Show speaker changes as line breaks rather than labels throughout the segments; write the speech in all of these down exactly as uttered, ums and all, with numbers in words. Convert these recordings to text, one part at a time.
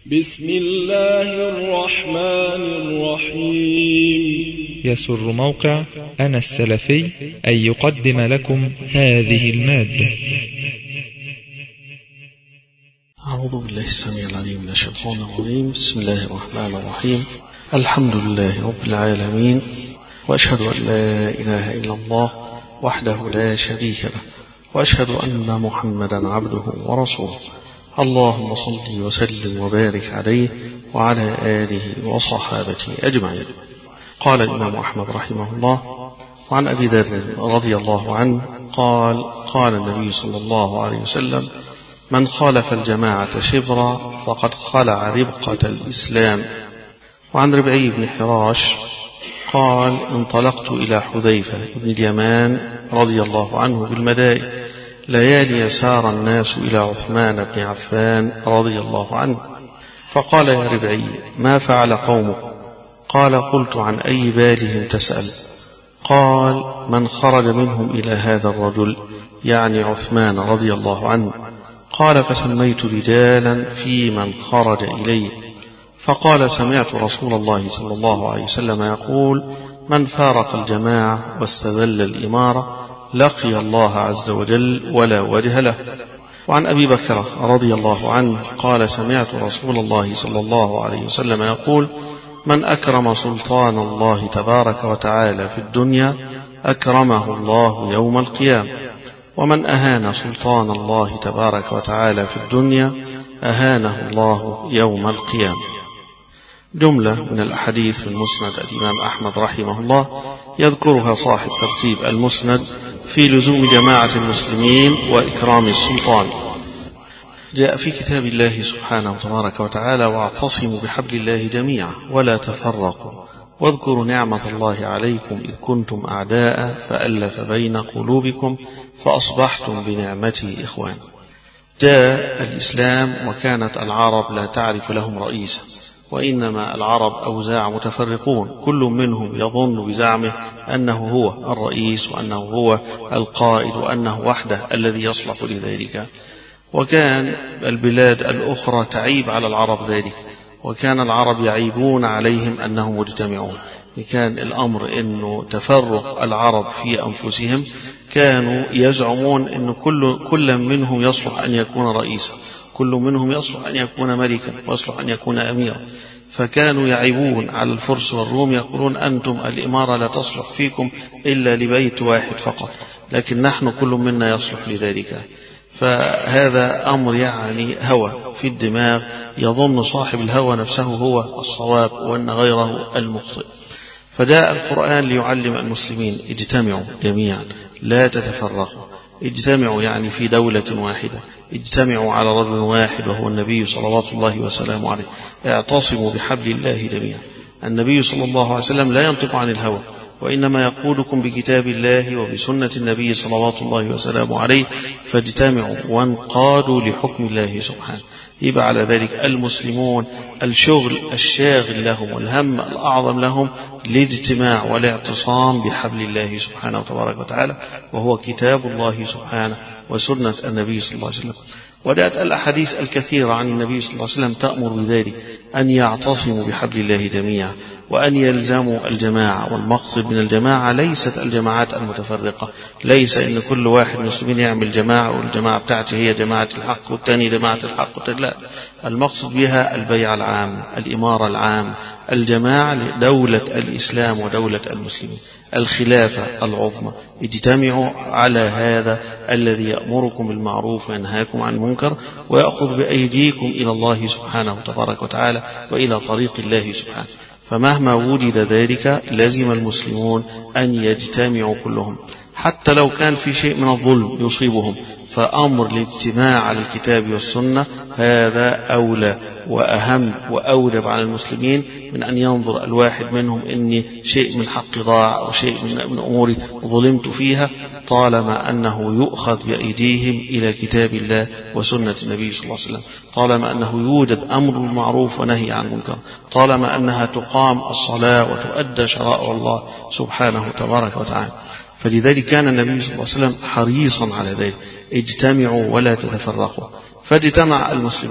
بسم الله الرحمن الرحيم.
يسر موقع أنا السلفي أن يقدم لكم هذه المادة.
أعوذ بالله السميع العليم من الشيطان الرجيم. بسم الله الرحمن الرحيم. الحمد لله رب العالمين، وأشهد أن لا إله إلا الله وحده لا شريك له، وأشهد أن محمدا عبده ورسوله. اللهم صل وسلم وبارك عليه وعلى آله وصحابته أجمعين. قال الإمام أحمد رحمه الله: وعن أبي ذر رضي الله عنه قال: قال النبي صلى الله عليه وسلم: من خالف الجماعة شبرا فقد خلع ربقة الإسلام. وعن ربعي بن حراش قال: انطلقت إلى حذيفة بن اليمان رضي الله عنه بالمدائن ليالي سار الناس إلى عثمان بن عفان رضي الله عنه، فقال: يا ربعي، ما فعل قومك؟ قال: قلت: عن أي بالهم تسأل؟ قال: من خرج منهم إلى هذا الرجل، يعني عثمان رضي الله عنه. قال: فسميت رجالا في من خرج إليه، فقال: سمعت رسول الله صلى الله عليه وسلم يقول: من فارق الجماعة واستذل الإمارة لقي الله عز وجل ولا وجه له. وعن أبي بكر رضي الله عنه قال: سمعت رسول الله صلى الله عليه وسلم يقول: من أكرم سلطان الله تبارك وتعالى في الدنيا أكرمه الله يوم القيامة، ومن أهان سلطان الله تبارك وتعالى في الدنيا أهانه الله يوم القيامة. جملة من الأحاديث من مسند الإمام أحمد رحمه الله يذكرها صاحب ترتيب المسند في لزوم جماعة المسلمين وإكرام السلطان. جاء في كتاب الله سبحانه وتبارك وتعالى: واعتصموا بحبل الله جميعا ولا تفرقوا واذكروا نعمة الله عليكم إذ كنتم أعداء فألف بين قلوبكم فأصبحتم بنعمته إخوان. جاء الإسلام وكانت العرب لا تعرف لهم رئيسا، وإنما العرب أوزاع متفرقون، كل منهم يظن بزعمه أنه هو الرئيس وأنه هو القائد وأنه وحده الذي يصلح لذلك. وكان البلاد الأخرى تعيب على العرب ذلك، وكان العرب يعيبون عليهم أنهم مجتمعون. كان الأمر أنه تفرق العرب في أنفسهم، كانوا يزعمون أن كل, كل منهم يصلح أن يكون رئيسا، كل منهم يصلح أن يكون ملكا ويصلح أن يكون أميرا. فكانوا يعيبون على الفرس والروم، يقولون: أنتم الإمارة لا تصلح فيكم إلا لبيت واحد فقط، لكن نحن كل منا يصلح لذلك. فهذا أمر يعني هوى في الدماغ، يظن صاحب الهوى نفسه هو الصواب وأن غيره المخطئ. فجاء القرآن ليعلم المسلمين: اجتمعوا جميعا لا تتفرقوا، اجتمعوا يعني في دولة واحدة، اجتمعوا على رجل واحد وهو النبي صلوات الله وسلامه عليه، اعتصموا بحبل الله جميعا. النبي صلى الله عليه وسلم لا ينطق عن الهوى، وإنما يقودكم بكتاب الله وبسنة النبي صلوات الله وسلامه عليه، فاجتمعوا وانقادوا لحكم الله سبحانه. يبقى على ذلك المسلمون الشغل الشاغل لهم والهم الأعظم لهم الاجتماع والاعتصام بحبل الله سبحانه وتبارك وتعالى، وهو كتاب الله سبحانه وسنة النبي صلى الله عليه وسلم. وجاءت الأحاديث الكثيرة عن النبي صلى الله عليه وسلم تأمر بذلك، أن يعتصموا بحبل الله جميعا وأن يلزموا الجماعة. والمقصد من الجماعة ليست الجماعات المتفرقة، ليس إن كل واحد مسلمين يعمل جماعة والجماعة بتاعته هي جماعة الحق والثاني جماعة الحق، لا، المقصد بها البيعة العام، الإمارة العام، الجماعة لدولة الإسلام ودولة المسلمين، الخلافة العظمى. اجتمعوا على هذا الذي يأمركم بالمعروف وينهاكم عن المنكر ويأخذ بأيديكم إلى الله سبحانه وتبارك وتعالى وإلى طريق الله سبحانه. فمهما وجد ذلك لازم المسلمون أن يجتمعوا كلهم، حتى لو كان في شيء من الظلم يصيبهم، فأمر الاجتماع على الكتاب والسنة هذا أولى وأهم وأوجب على المسلمين من أن ينظر الواحد منهم إن شيء من حق ضاع أو شيء من أموري ظلمت فيها، طالما أنه يؤخذ بأيديهم إلى كتاب الله وسنة النبي صلى الله عليه وسلم، طالما أنه يوجد أمر بالمعروف ونهي عن المنكر، طالما أنها تقام الصلاة وتؤدى شرائع الله سبحانه تبارك وتعالى. فلذلك كان النبي صلى الله عليه وسلم حريصا على ذلك: اجتمعوا ولا تتفرقوا. فاجتمع المسلمون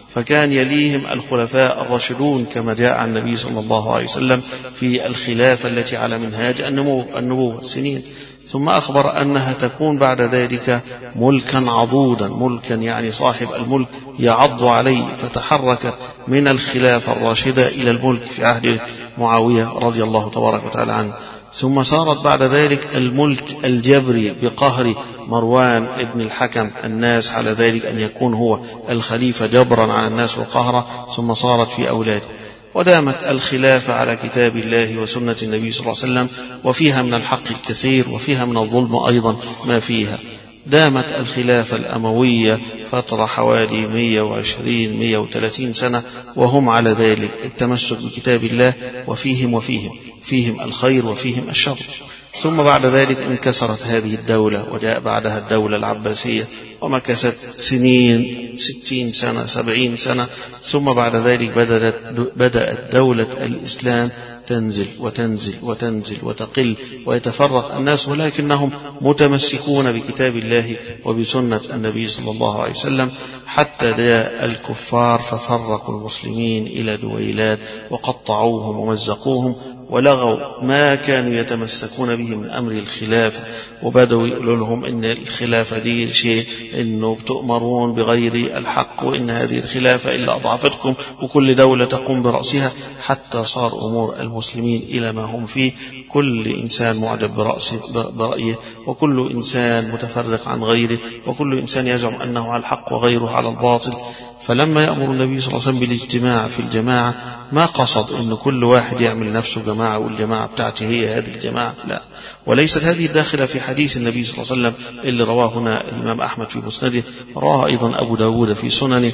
فكان يليهم الخلفاء الراشدون كما جاء عن النبي صلى الله عليه وسلم في الخلافة التي على منهاج النبوة سنين، ثم أخبر أنها تكون بعد ذلك ملكا عضودا، ملكا يعني صاحب الملك يعض عليه، فتحرك من الخلافة الراشدة إلى الملك في عهد معاوية رضي الله تبارك وتعالى عنه، ثم صارت بعد ذلك الملك الجبري بقهر مروان ابن الحكم الناس على ذلك أن يكون هو الخليفة جبرا على الناس وقهرا، ثم صارت في أولاده. ودامت الخلافة على كتاب الله وسنة النبي صلى الله عليه وسلم، وفيها من الحق الكثير وفيها من الظلم أيضا ما فيها. دامت الخلافة الأموية فترة حوالي مئة وعشرين مئة وثلاثين سنة، وهم على ذلك التمسك بكتاب الله، وفيهم وفيهم فيهم الخير وفيهم الشر. ثم بعد ذلك انكسرت هذه الدولة، وجاء بعدها الدولة العباسية ومكثت سنين ستين سنة سبعين سنة، ثم بعد ذلك بدأت, بدأت دولة الإسلام تنزل وتنزل وتنزل وتقل ويتفرق الناس، ولكنهم متمسكون بكتاب الله وبسنة النبي صلى الله عليه وسلم، حتى جاء الكفار ففرقوا المسلمين إلى دويلات وقطعوهم ومزقوهم ولغوا ما كانوا يتمسكون به من أمر الخلافة، وبدأوا يقولوا لهم إن الخلافة دي شيء إنه تؤمرون بغير الحق، وإن هذه الخلافة إلا أضعفتكم، وكل دولة تقوم برأسها، حتى صار أمور المسلمين إلى ما هم فيه، كل إنسان معجب برأيه، وكل إنسان متفرق عن غيره، وكل إنسان يزعم أنه على الحق وغيره على الباطل. فلما يأمر النبي صلى الله عليه وسلم بالاجتماع في الجماعة ما قصد أن كل واحد يعمل نفسه جماعة والجماعة بتاعته هي هذه الجماعة، لا، وليست هذه داخلة في حديث النبي صلى الله عليه وسلم اللي رواه هنا الإمام أحمد في مسنده، رواه أيضا أبو داود في سننه،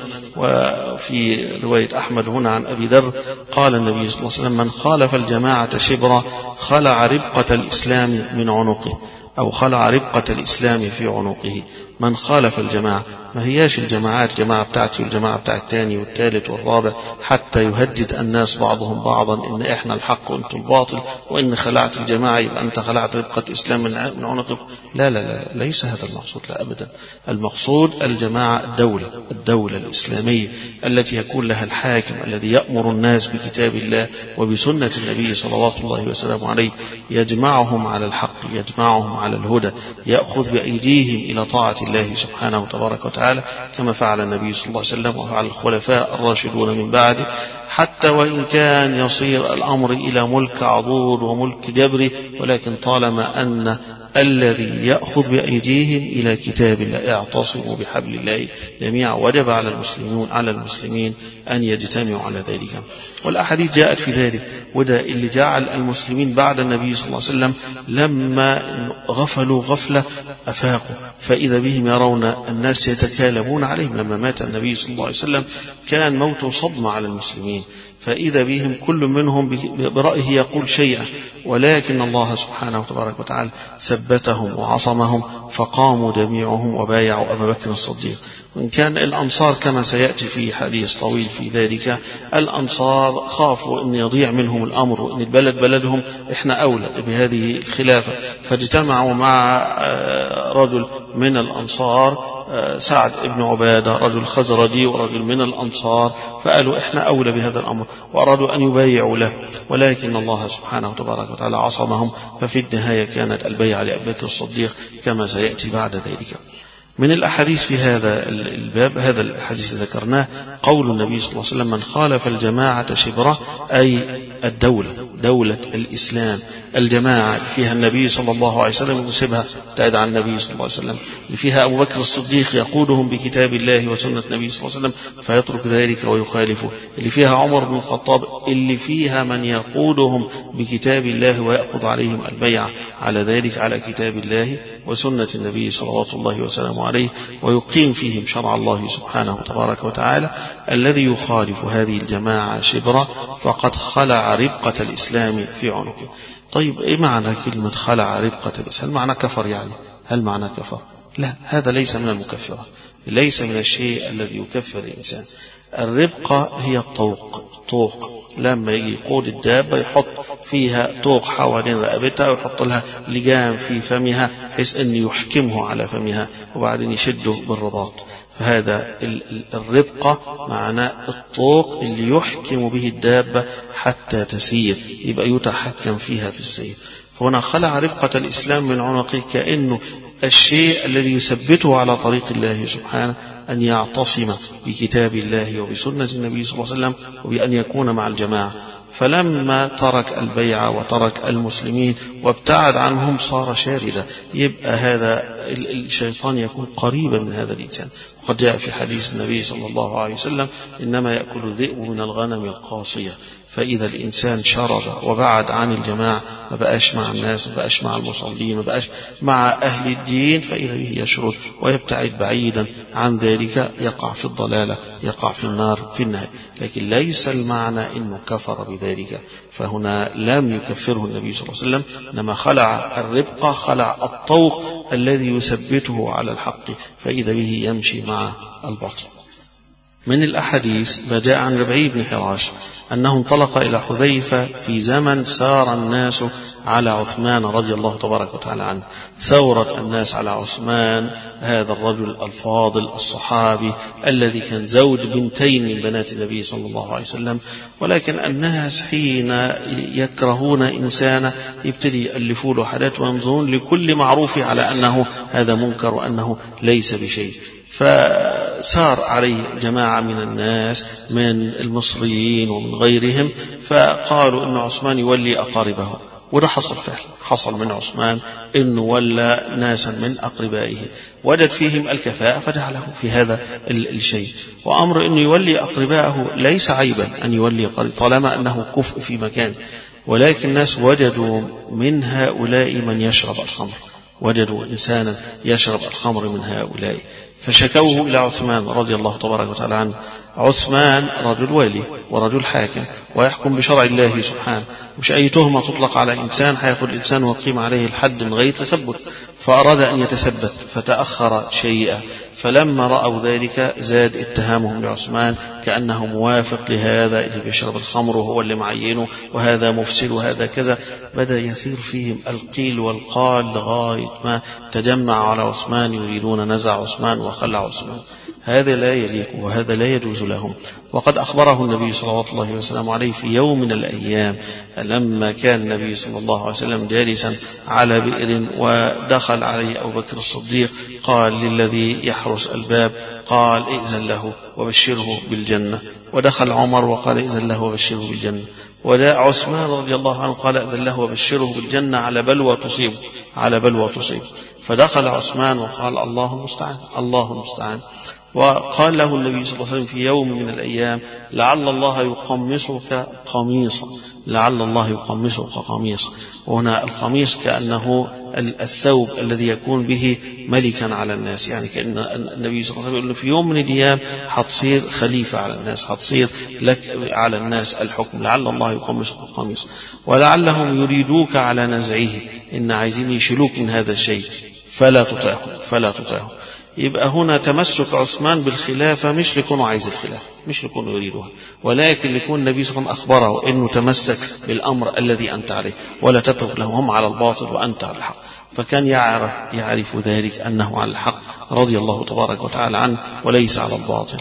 وفي رواية أحمد هنا عن أبي ذر قال النبي صلى الله عليه وسلم: من خالف الجماعة شبرا خلع ربقة الإسلام من عنقه، أو خلع ربقة الإسلام في عنقه. من خالف الجماعة، ما هياش الجماعات جماعة بتاعتي والجماعة بتاعت الثاني والثالث والرابع حتى يهدد الناس بعضهم بعضا إن إحنا الحق وإنتم الباطل، وإن خلعت الجماعة يبقى أنت خلعت ربقة إسلام من عنقك. لا لا لا، ليس هذا المقصود، لا أبدا. المقصود الجماعة الدولة الدولة الإسلامية التي يكون لها الحاكم الذي يأمر الناس بكتاب الله وبسنة النبي صلوات الله وسلامه عليه، يجمعهم على الحق، يجمعهم على الهدى، يأخذ بأيديهم إلى طاعة الله سبحانه تبارك وتعالى، كما فعل النبي صلى الله عليه وسلم وفعل الخلفاء الراشدون من بعده، حتى وإن كان يصير الأمر إلى ملك عضور وملك جبري، ولكن طالما أن الذي يأخذ بأيديهم إلى كتاب الله، اعتصموا بحبل الله جميعا، وجب على المسلمين على المسلمين أن يجتمعوا على ذلك. والأحاديث جاءت في ذلك، وده اللي جعل المسلمين بعد النبي صلى الله عليه وسلم لما غفلوا غفلة أفاقوا، فإذا بهم يرون الناس يتكالبون عليهم. لما مات النبي صلى الله عليه وسلم كان موت صدمة على المسلمين، فإذا بهم كل منهم برأيه يقول شيئا، ولكن الله سبحانه وتبارك وتعالى ثبتهم وعصمهم، فقاموا جميعهم وبايعوا أبا بكر الصديق. وإن كان الأنصار كما سيأتي في حديث طويل في ذلك، الأنصار خافوا أن يضيع منهم الأمر وأن البلد بلدهم، إحنا أولى بهذه الخلافة، فاجتمعوا مع رجل من الأنصار سعد بن عبادة، رجل خزرجي ورجل من الأنصار، فقالوا إحنا أولى بهذا الأمر، وأرادوا أن يبايعوا له، ولكن الله سبحانه وتبارك وتعالى عصمهم، ففي النهاية كانت البيعة لأبي بكر الصديق كما سيأتي بعد ذلك. من الأحاديث في هذا الباب، هذا الحديث ذكرناه، قول النبي صلى الله عليه وسلم: من خالف الجماعة شبرة، أي الدولة دولة الإسلام، الجماعة اللي فيها النبي صلى الله عليه وسلم يسيبها تبعد عن النبي صلى الله عليه وسلم، اللي فيها أبو بكر الصديق يقودهم بكتاب الله وسنة النبي صلى الله عليه وسلم فيترك ذلك ويخالفه، اللي فيها عمر بن الخطاب اللي فيها من يقودهم بكتاب الله ويأخذ عليهم البيعة على ذلك على كتاب الله وسنة النبي صلوات الله وسلامه عليه، ويقيم فيهم شرع الله سبحانه تبارك وتعالى. الذي يخالف هذه الجماعة شبرة فقد خلع ربقة الإسلام في عنقه. طيب إيه معنى كلمة خلع ربقة الإسلام؟ هل معنى كفر يعني؟ هل معنى كفر؟ لا، هذا ليس من المكفرة، ليس من الشيء الذي يكفر الإنسان. الربقة هي الطوق، طوق لما يجي يقود الدابة يحط فيها طوق حوالين رقبتها ويحط لها لجام في فمها بحيث أن يحكمه على فمها وبعدين يشده بالرباط، فهذا الربقة معناه الطوق اللي يحكم به الدابة حتى تسير، يبقى يتحكم فيها في السير. فهنا خلع ربقة الإسلام من عنقه، كأنه الشيء الذي يثبته على طريق الله سبحانه أن يعتصم بكتاب الله وبسنة النبي صلى الله عليه وسلم وبأن يكون مع الجماعة. فلما ترك البيع وترك المسلمين وابتعد عنهم صار شاردا، يبقى هذا الشيطان يكون قريبا من هذا الإنسان. وقد جاء في حديث النبي صلى الله عليه وسلم إنما يأكل الذئب من الغنم القاصية. فإذا الإنسان شرد وبعد عن الجماعة، ما بقاش مع الناس، ما بقاش مع المصلين، ما بقاش مع أهل الدين، فإذا به يشرد ويبتعد بعيدا عن ذلك، يقع في الضلالة، يقع في النار في النهاية. لكن ليس المعنى أنه كفر بذلك، فهنا لم يكفره النبي صلى الله عليه وسلم، إنما خلع الربقة، خلع الطوق الذي يثبته على الحق، فإذا به يمشي مع الباطل. من الأحاديث ما جاء عن ربعي بن حراش أنه انطلق إلى حذيفة في زمن سار الناس على عثمان رضي الله تبارك وتعالى عنه، ثورة الناس على عثمان، هذا الرجل الفاضل الصحابي الذي كان زوج بنتين من بنات النبي صلى الله عليه وسلم. ولكن الناس حين يكرهون إنسانا يبتدي يألفوا له حاجات وينظرون لكل معروف على أنه هذا منكر وأنه ليس بشيء. فسار عليه جماعة من الناس من المصريين ومن غيرهم، فقالوا إن عثمان يولي أقاربه، وده حصل فعلا، حصل من عثمان إنه ولى ناسا من أقربائه وجد فيهم الكفاءة فجعله في هذا الشيء. وأمر إنه يولي أقربائه ليس عيبا أن يولي قريب طالما أنه كفء في مكان، ولكن الناس وجدوا من هؤلاء من يشرب الخمر، وجدوا إنسانا يشرب الخمر من هؤلاء، فشكوه إلى عثمان رضي الله تبارك وتعالى عنه. عثمان رجل والي ورجل حاكم ويحكم بشرع الله سبحانه، مش أي تهمة تطلق على إنسان هيأخذ الإنسان ويقيم عليه الحد من غير تثبت، فأراد أن يتثبت فتأخر شيئا. فلما رأوا ذلك زاد اتهامهم لعثمان كأنه موافق لهذا اللي بيشرب الخمر وهو اللي معينه، وهذا مفسد وهذا كذا. بدأ يثير فيهم القيل والقال لغاية ما تجمع على عثمان يريدون نزع عثمان وخلع عثمان. هذا لا يليق وهذا لا يجوز لهم. وقد أخبره النبي صلى الله عليه وسلم عليه في يوم من الأيام لما كان النبي صلى الله عليه وسلم جالسا على بئر ودخل عليه أبو بكر الصديق، قال للذي يحرس الباب قال ائذن له وبشره بالجنة، ودخل عمر وقال ائذن له وبشره بالجنة، وجاء عثمان رضي الله عنه قال ائذن له وبشره بالجنة على بلوى تصيب على بلوى تصيب فدخل عثمان وقال الله المستعان الله المستعان. وقال له النبي صلى الله عليه وسلم في يوم من الأيام لعل الله يقمصك قميصا لعل الله يقمصك قميصا. وهنا القميص كأنه الثوب الذي يكون به ملكا على الناس، يعني كأن النبي صلى الله عليه وسلم في يوم من الأيام حتصير خليفة على الناس، حتصير لك على الناس الحكم، لعل الله يقمصك قميصا. ولعلهم يريدوك على نزعه، إن عايزين يشيلوك من هذا الشيء فلا تطعهم فلا تطعهم. يبقى هنا تمسك عثمان بالخلافة مش لكونه عايز الخلافة، مش لكونه يريدها، ولكن لكون النبي صلى الله عليه وسلم أخبره أنه تمسك بالأمر الذي أنت عليه ولا تترك لهم هم على الباطل وأنت على الحق. فكان يعرف يعرف ذلك أنه على الحق رضي الله تبارك وتعالى عنه وليس على الباطل.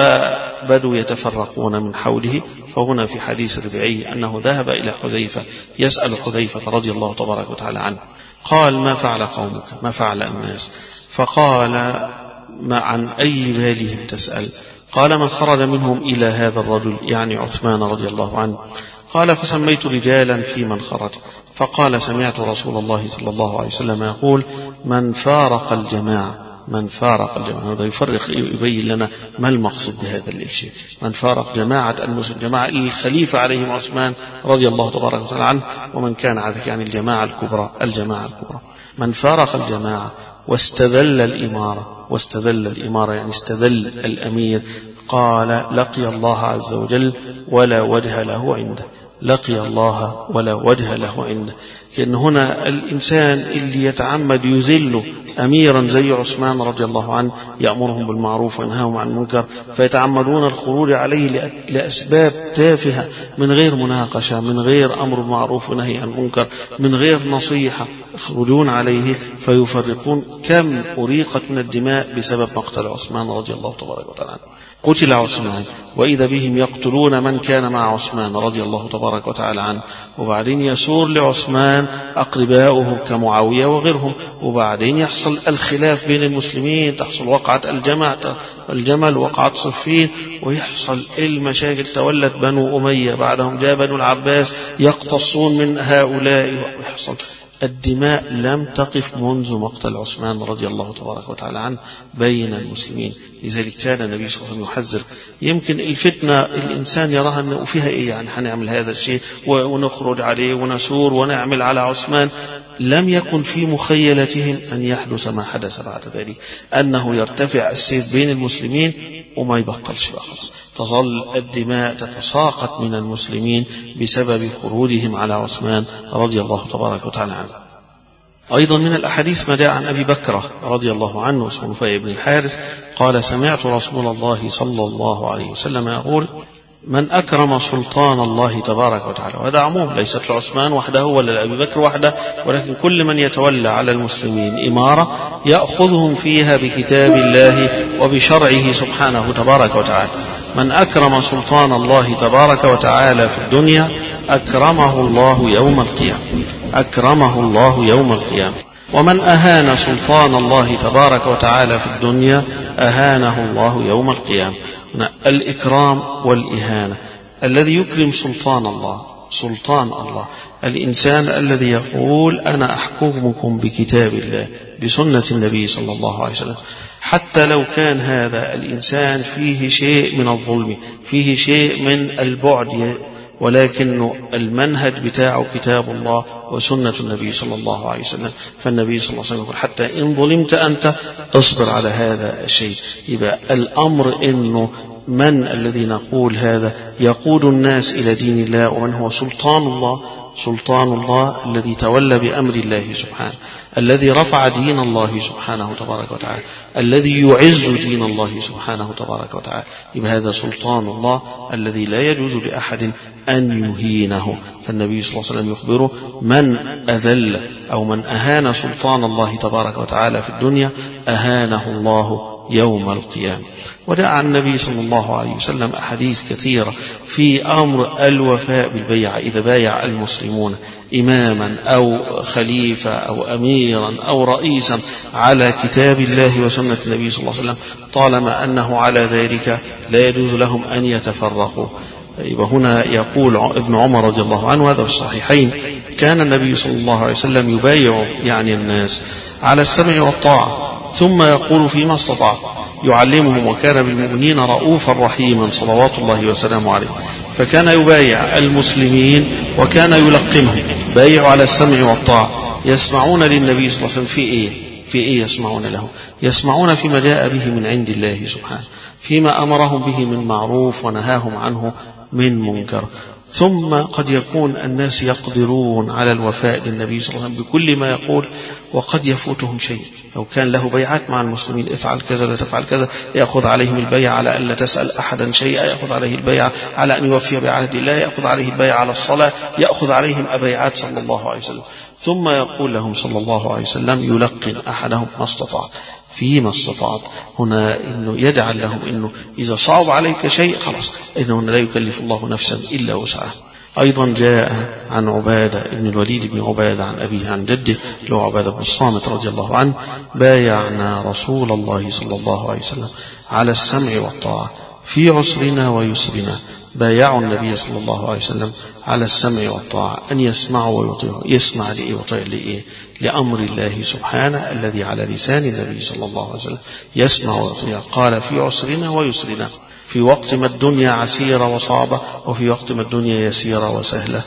فبدوا يتفرقون من حوله. فهنا في حديث ربعي أنه ذهب إلى حذيفة يسأل حذيفة رضي الله تبارك وتعالى عنه، قال ما فعل قومك ما فعل الناس؟ فقال ما عن أي بالهم تسأل؟ قال من خرج منهم إلى هذا الرجل يعني عثمان رضي الله عنه. قال فسميت رجالا في من خرج، فقال سمعت رسول الله صلى الله عليه وسلم يقول من فارق الجماعة من فارق الجماعة. هذا يفرق يبين لنا ما المقصد بهذا الشيء. من فارق جماعة المسلم جماعة الخليفة عليهم عثمان رضي الله تبارك وتعالى عنه، ومن كان عادك يعني الجماعة الكبرى الجماعة الكبرى من فارق الجماعة واستذل الإمارة واستذل الإمارة يعني استذل الأمير، قال لقي الله عز وجل ولا وجه له عنده. لقي الله ولا وجه له عنده. لأن هنا الإنسان اللي يتعمد يذل أميرا زي عثمان رضي الله عنه يأمرهم بالمعروف وينهاهم عن المنكر، فيتعمدون الخروج عليه لأسباب تافهة من غير مناقشة، من غير أمر بالمعروف ونهي عن المنكر، من غير نصيحة، يخرجون عليه فيفرقون. كم أريقت من الدماء بسبب مقتل عثمان رضي الله تبارك وتعالى عنه. قتل عثمان وإذا بهم يقتلون من كان مع عثمان رضي الله تبارك وتعالى عنه، وبعدين يسور لعثمان أقرباؤه كمعاوية وغيرهم، وبعدين يحصل الخلاف بين المسلمين، تحصل وقعة الجمع الجمل وقعة صفين، ويحصل المشاكل. تولت بنو أمية، بعدهم جاء بنو العباس يقتصون من هؤلاء، ويحصل الدماء لم تقف منذ مقتل عثمان رضي الله تبارك وتعالى عنه بين المسلمين. لذلك كان النبي صلى الله عليه وسلم يحذر. يمكن الفتنة الإنسان يراها أنه فيها إيه، يعني هنعمل هذا الشيء ونخرج عليه ونسور ونعمل على عثمان. لم يكن في مخيلتهم أن يحدث ما حدث بعد ذلك، أنه يرتفع السيف بين المسلمين وما يبطلش بقى خلاص، تظل الدماء تتساقط من المسلمين بسبب خروجهم على عثمان رضي الله تبارك وتعالى عنه. أيضا من الأحاديث ما جاء عن أبي بكر رضي الله عنه اسمه نفيع بن الحارث قال: سمعت رسول الله صلى الله عليه وسلم يقول: من أكرم سلطان الله تبارك وتعالى. وهذا عموم، ليست لعثمان وحده ولا لأبي بكر وحده، ولكن كل من يتولى على المسلمين إمارة يأخذهم فيها بكتاب الله وبشرعه سبحانه تبارك وتعالى. من أكرم سلطان الله تبارك وتعالى في الدنيا أكرمه الله يوم القيامة، أكرمه الله يوم القيامة. ومن أهان سلطان الله تبارك وتعالى في الدنيا أهانه الله يوم القيامة. الإكرام والإهانة. الذي يكرم سلطان الله، سلطان الله، الإنسان الذي يقول: أنا أحكمكم بكتاب الله بسنة النبي صلى الله عليه وسلم، حتى لو كان هذا الإنسان فيه شيء من الظلم، فيه شيء من البعد، ولكن المنهج بتاعه كتاب الله وسنة النبي صلى الله عليه وسلم. فالنبي صلى الله عليه وسلم يقول: حتى إن ظلمت أنت اصبر على هذا الشيء. يبقى الأمر إنه من الذي نقول هذا يقود الناس إلى دين الله، ومن هو سلطان الله، سلطان الله الذي تولى بأمر الله سبحانه، الذي رفع دين الله سبحانه تبارك وتعالى، الذي يعز دين الله سبحانه تبارك وتعالى. يبقى هذا سلطان الله الذي لا يجوز لأحد أن يهينه. فالنبي صلى الله عليه وسلم يخبره: من أذل أو من أهان سلطان الله تبارك وتعالى في الدنيا أهانه الله يوم القيامة. ودعا عن النبي صلى الله عليه وسلم أحاديث كثيرة في أمر الوفاء بالبيعة. إذا بايع المسلمون إماما أو خليفة أو أميرا أو رئيسا على كتاب الله وسنة النبي صلى الله عليه وسلم، طالما أنه على ذلك لا يجوز لهم أن يتفرقوا. يبقى هنا يقول ابن عمر رضي الله عنه، هذا في الصحيحين: كان النبي صلى الله عليه وسلم يبايع يعني الناس على السمع والطاعة، ثم يقول فيما استطاع، يعلمهم: وكان بالمؤمنين رؤوفا رحيما صلوات الله وسلامه عليه. فكان يبايع المسلمين وكان يلقنهم، بايع على السمع والطاعة. يسمعون للنبي صلى الله عليه وسلم في إيه؟ في إيه يسمعون له؟ يسمعون فيما جاء به من عند الله سبحانه، فيما أمرهم به من معروف ونهاهم عنه من منكر. ثم قد يكون الناس يقدرون على الوفاء للنبي صلى الله عليه وسلم بكل ما يقول، وقد يفوتهم شيء. لو كان له بيعات مع المسلمين: افعل كذا لا تفعل كذا، يأخذ عليهم البيع على أن لا تسأل أحدا شيئا، يأخذ عليه البيع على أن يوفي بعهد الله، يأخذ عليه البيع على الصلاة، يأخذ عليهم أبيعات صلى الله عليه وسلم. ثم يقول لهم صلى الله عليه وسلم: يلقن أحدهم ما استطاع، فيما استطاعت. هنا إنه يجعل لهم إنه إذا صعب عليك شيء خلاص، إنه لا يكلف الله نفسا إلا وسعها. أيضا جاء عن عبادة بن الوليد بن عبادة عن أبيه عن جده له عبادة بن الصامت رضي الله عنه: بايعنا رسول الله صلى الله عليه وسلم على السمع والطاعة في عسرنا ويسرنا. بايعوا النبي صلى الله عليه وسلم على السمع والطاعة، أن يسمعوا ويطيعوا. يسمع لإيه ويطيع لإيه؟ لأمر الله سبحانه الذي على لسان النبي صلى الله عليه وسلم. يسمع ويطيع. قال: في عسرنا ويسرنا، في وقت ما الدنيا عسيرة وصعبة، وفي وقت ما الدنيا يسيرة وسهلة.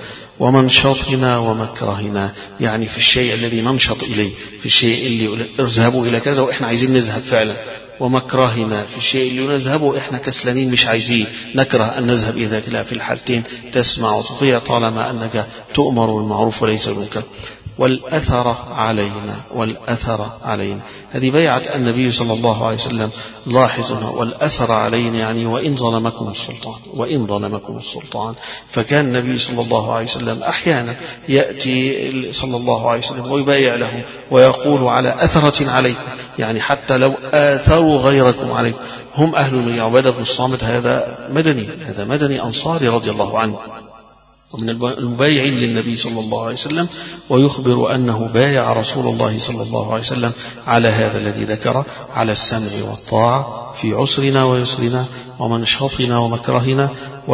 ومنشطنا ومكرهنا، يعني في الشيء الذي ننشط إليه، في الشيء اللي اذهبوا إلى كذا وإحنا عايزين نذهب فعلا، ومكرهنا في الشيء اللي نذهبه إحنا كسلانين مش عايزين نكره أن نذهب إلى ذلك، لا، في الحالتين تسمع وتطيع طالما أنك تؤمر بالمعروف وليس بالمنكر. والأثر علينا، والأثر علينا، هذه بيعة النبي صلى الله عليه وسلم. لاحظنا والأثر علينا يعني وإن ظلمكم السلطان، وإن ظلمكم السلطان. فكان النبي صلى الله عليه وسلم أحيانا يأتي صلى الله عليه وسلم ويبايع لهم ويقول على أثرة عليكم، يعني حتى لو آثروا غيركم عليكم. هم أهل المدينة. عبادة بن الصامت هذا مدني، هذا مدني أنصاري رضي الله عنه، ومن المبايعين للنبي صلى الله عليه وسلم، ويخبر أنه بايع رسول الله صلى الله عليه وسلم على هذا الذي ذكر، على السمع والطاعة في عسرنا ويسرنا ومنشطنا ومكرهنا،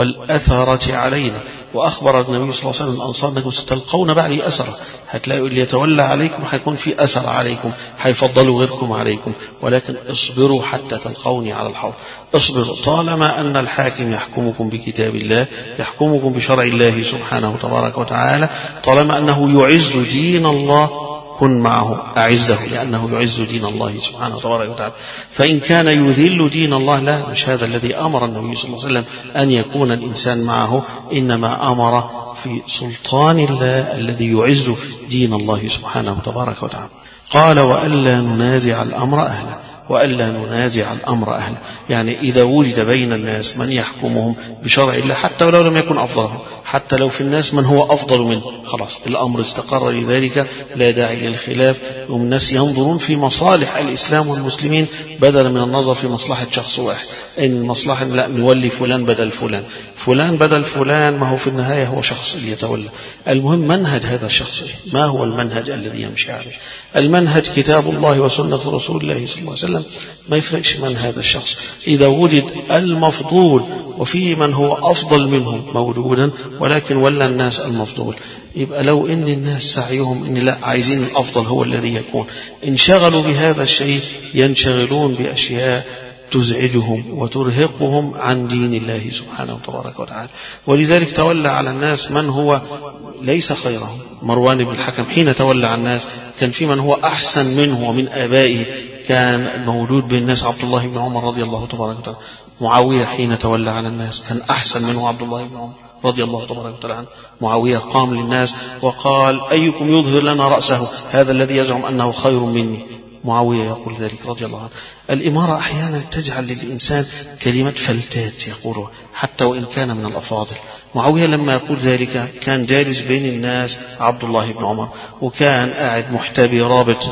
والأثرة علينا. وأخبر النبي صلى الله عليه وسلم الأنصار أنكم ستلقون بعدي أثرة، هتلاقوا اللي يتولى عليكم هيكون في أثر عليكم، هيفضلوا غيركم عليكم، ولكن اصبروا حتى تلقوني على الحوض. اصبروا طالما أن الحاكم يحكمكم بكتاب الله، يحكمكم بشرع الله سبحانه تبارك وتعالى، طالما أنه يعز دين الله كن معه أعزه، لأنه يعز دين الله سبحانه وتعالى وتعالى. فإن كان يذل دين الله، لا، مش هذا الذي أمر النبي صلى الله عليه وسلم أن يكون الإنسان معه، إنما أمر في سلطان الله الذي يعز دين الله سبحانه تبارك وتعالى. قال وألا ننازع الأمر أهله، وألا ننازع الأمر أهله، يعني إذا وجد بين الناس من يحكمهم بشرع الله حتى ولو لم يكن أفضلهم، حتى لو في الناس من هو أفضل منه، خلاص الأمر استقر لذلك، لا داعي للخلاف. والناس ينظرون في مصالح الإسلام والمسلمين بدلا من النظر في مصلحة شخص واحد، إن المصلحة لا نولي فلان بدل فلان، فلان بدل فلان، ما هو في النهاية هو شخص اللي يتولى. المهم منهج هذا الشخص، ما هو المنهج الذي يمشي عليه؟ المنهج كتاب الله وسنة رسول الله صلى الله عليه وسلم، ما يفرقش من هذا الشخص. إذا وجد المفضول وفي من هو أفضل منه موجودا، ولكن ولا الناس المفضول، يبقى لو إن الناس سعيهم إن لا عايزين الأفضل هو الذي يكون، انشغلوا بهذا الشيء ينشغلون بأشياء تزعجهم وترهقهم عن دين الله سبحانه وتبارك وتعالى. ولذلك تولى على الناس من هو ليس خيرهم. مروان بن الحكم حين تولى على الناس كان في من هو أحسن منه ومن آبائه، كان موجود بين الناس عبد الله بن عمر رضي الله تبارك وتعالى. معاوية حين تولى على الناس كان أحسن منه عبد الله بن عمر رضي الله تبارك وتعالى عنه. معاوية قام للناس وقال أيكم يظهر لنا رأسه، هذا الذي يزعم أنه خير مني. معاوية يقول ذلك رضي الله عنه. الإمارة أحيانا تجعل للإنسان كلمة فلتات يقولها حتى وإن كان من الأفاضل. معاوية لما يقول ذلك كان جالس بين الناس عبد الله بن عمر، وكان قاعد محتبي رابط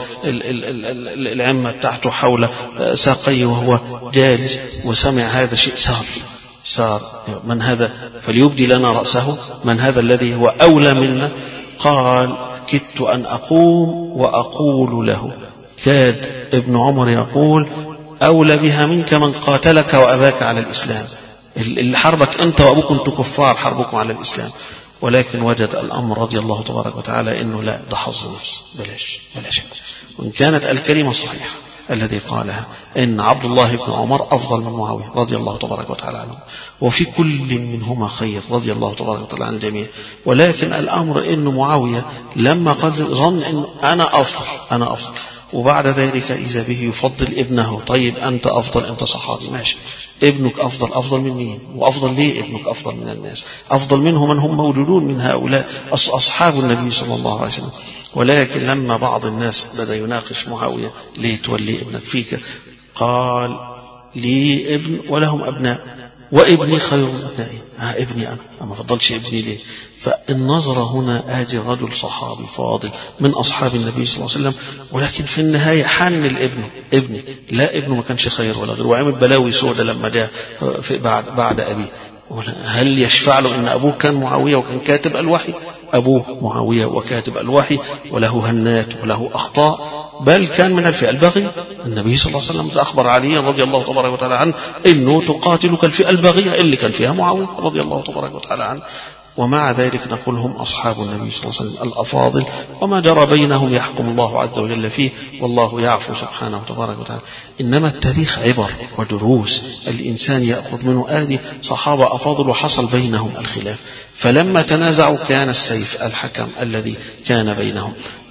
العمة بتاعته حول ساقيه وهو جالس، وسمع هذا الشيء سار سار من هذا فليبدي لنا رأسه، من هذا الذي هو أولى منا؟ قال كدت أن أقوم وأقول له، كاد ابن عمر يقول أولى بها منك من قاتلك وأباك على الإسلام، اللي حربك أنت وأبوك أنتم كفار، حربكم على الإسلام. ولكن وجد الأمر رضي الله تبارك وتعالى إنه لا، ده حظ نفس، بلاش بلاش. وإن كانت الكلمة صحيحة الذي قالها إن عبد الله بن عمر أفضل من معاوية رضي الله تبارك وتعالى عنه، وفي كل منهما خير رضي الله تبارك وتعالى عن الجميع. ولكن الأمر إن معاوية لما قال ظن إن أنا أفضل أنا أفضل وبعد ذلك إذا به يفضل ابنه. طيب أنت أفضل، أنت صحابي ماشي، ابنك أفضل، أفضل من مين؟ وأفضل ليه ابنك أفضل من الناس؟ أفضل منه من هم موجودون من هؤلاء أصحاب النبي صلى الله عليه وسلم. ولكن لما بعض الناس بدأ يناقش معاوية ليه تولي ابنك فيك، قال لي ابن ولهم أبناء وابني خير من أبنائي. ها ابني أنا ما فضلش ابني ليه؟ فالنظر هنا آدي رجل صحابي فاضل من أصحاب النبي صلى الله عليه وسلم، ولكن في النهاية حن الابن ابني، لا ابنه ما كانش خير ولا غير، وعمل بلاوي سودة لما جاء بعد بعد أبيه. هل يشفع له أن أبوه كان معاوية وكان كاتب الوحي؟ أبوه معاوية وكاتب الوحي وله هنات وله أخطاء، بل كان من الفئة البغية. النبي صلى الله عليه وسلم أخبر علي رضي الله تبارك وتعالى عنه إنه تقاتلك الفئة البغية اللي كان فيها معاوية رضي الله تبارك وتعالى عنه. ومع ذلك نقول هم أصحاب النبي صلى الله عليه وسلم الأفاضل، وما جرى بينهم يحكم الله عز وجل فيه، والله يعفو سبحانه وتبارك وتعالى. إنما التاريخ عبر ودروس الإنسان يأخذ منه. آدي صحابة أفاضل وحصل بينهم الخلاف، فلما تنازعوا كان السيف الحكم الذي كان بينهم.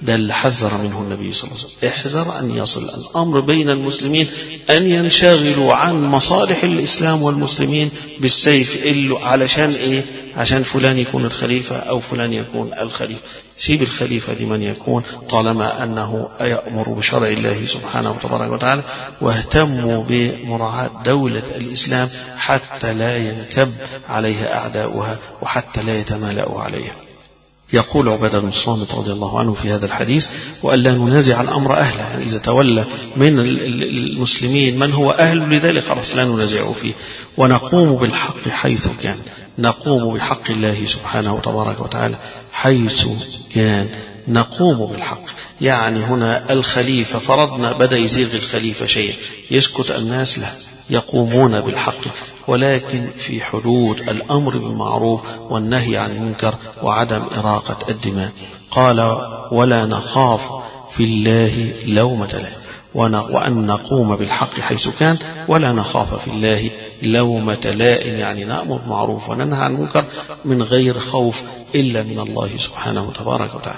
ده اللي حذر منه النبي صلى الله عليه وسلم. احذر أن يصل الأمر بين المسلمين أن ينشغلوا عن مصالح الإسلام والمسلمين بالسيف، إلا علشان إيه؟ عشان فلان يكون الخليفة أو فلان يكون الخليفة. سيب الخليفة لمن يكون طالما أنه يأمر بشرع الله سبحانه وتبارك وتعالى، واهتموا بمراعاة دولة الإسلام حتى لا ينكب عليها أعداؤها وحتى لا يتمالأوا عليها. يقول عبادة بن الصامت رضي الله عنه في هذا الحديث: وألا ننازع الأمر أهله، يعني إذا تولى من المسلمين من هو أهل لذلك خلاص لا ننازعه فيه، ونقوم بالحق حيث كان، نقوم بحق الله سبحانه وتبارك وتعالى حيث كان، نقوم بالحق. يعني هنا الخليفة فرضنا بدأ يزيغ الخليفة شيء، يسكت الناس؟ لا، يقومون بالحق، ولكن في حدود الأمر بالمعروف والنهي عن المنكر وعدم إراقة الدماء. قال: ولا نخاف في الله لومة لائم، وأن نقوم بالحق حيث كان، ولا نخاف في الله لومة لائم، يعني نأمر بالمعروف وننهى عن المنكر من غير خوف إلا من الله سبحانه وتبارك وتعالى.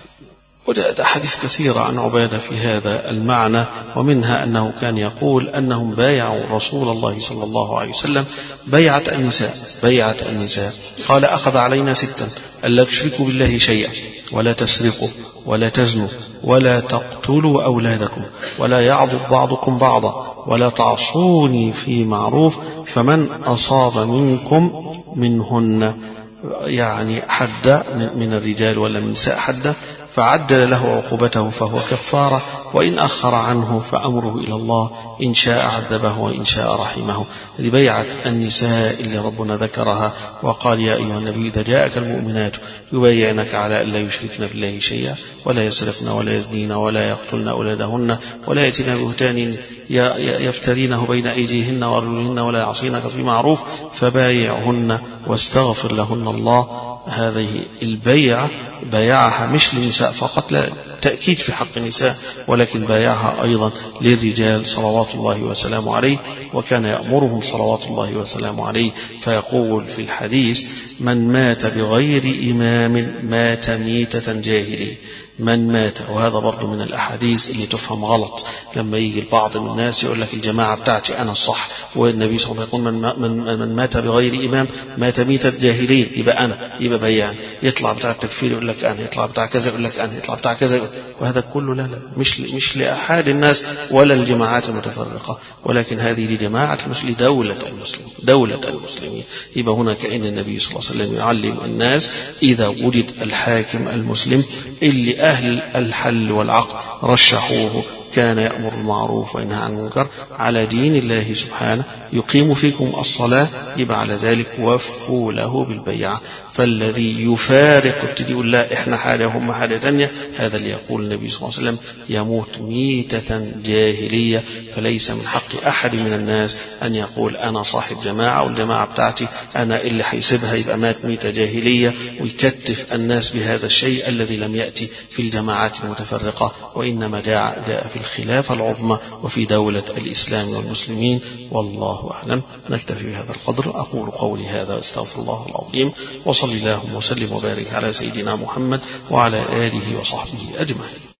وجاءت أحاديث كثيرة عن عبادة في هذا المعنى، ومنها أنه كان يقول أنهم بايعوا رسول الله صلى الله عليه وسلم بيعة النساء بيعة النساء قال: أخذ علينا ستا: ألا تشركوا بالله شيئا، ولا تسرقوا، ولا تزنوا، ولا تقتلوا أولادكم، ولا يعضد بعضكم بعضا، ولا تعصوني في معروف، فمن أصاب منكم منهن، يعني حد من الرجال ولا من النساء حد، فعدل له عقوبته فهو كفارة، وإن أخر عنه فأمره إلى الله، إن شاء عذبه وإن شاء رحمه. هذه بيعة النساء اللي ربنا ذكرها وقال: يا أيها النبي إذا جاءك المؤمنات يبايعنك على أن لا يشركن بالله شيئا، ولا يسرقن، ولا يزنين، ولا يقتلن أولادهن، ولا يأتين ببهتان يفترينه بين أيديهن وأرجلهن، ولا يعصينك في معروف، فبايعهن واستغفر لهن الله. هذه البيعة بايعها مش للنساء فقط، لا، تأكيد في حق النساء، ولكن بايعها أيضا للرجال صلوات الله وسلامه عليه، وكان يأمرهم صلوات الله وسلامه عليه فيقول في الحديث: من مات بغير إمام مات ميتة جاهلية. من مات، وهذا برضو من الأحاديث اللي تفهم غلط، لما يجي البعض من الناس يقول لك الجماعة بتاعتي أنا الصح، والنبي صلى الله عليه وسلم يقول: من, من, من مات بغير إمام مات ميتة جاهلية، يبقى أنا، يبقى بيان، يطلع بتاع التكفير يقول لك أنا، يطلع بتاع كذا يقول لك أنا، يطلع بتاع كذا، وهذا كله لا لا مش مش لأحد الناس ولا الجماعات المتفرقة، ولكن هذه لجماعة المسلمين، دولة المسلمين، دولة المسلمين. يبقى هنا كأن النبي صلى الله عليه وسلم يعلم الناس إذا وجد الحاكم المسلم اللي أهل الحل والعقد رشحوه كان يأمر بالمعروف وينهى عن المنكر على دين الله سبحانه، يقيم فيكم الصلاة، يبقى على ذلك وفوا له بالبيعة. فالذي يفارق يقول لا إحنا حاجة وهم حاجة تانية، هذا اللي يقول النبي صلى الله عليه وسلم يموت ميتة جاهلية. فليس من حق أحد من الناس أن يقول أنا صاحب جماعة والجماعة بتاعتي أنا اللي حيسبها، يبقى مات ميتة جاهلية، ويكتف الناس بهذا الشيء الذي لم يأتي في الجماعات المتفرقة، وإنما جاء, جاء في الخلافة العظمى وفي دولة الإسلام والمسلمين. والله أعلم. نكتفي بهذا القدر. أقول قولي هذا واستغفر الله العظيم، وصلى الله وسلم وبارك على سيدنا محمد وعلى آله وصحبه أجمعين.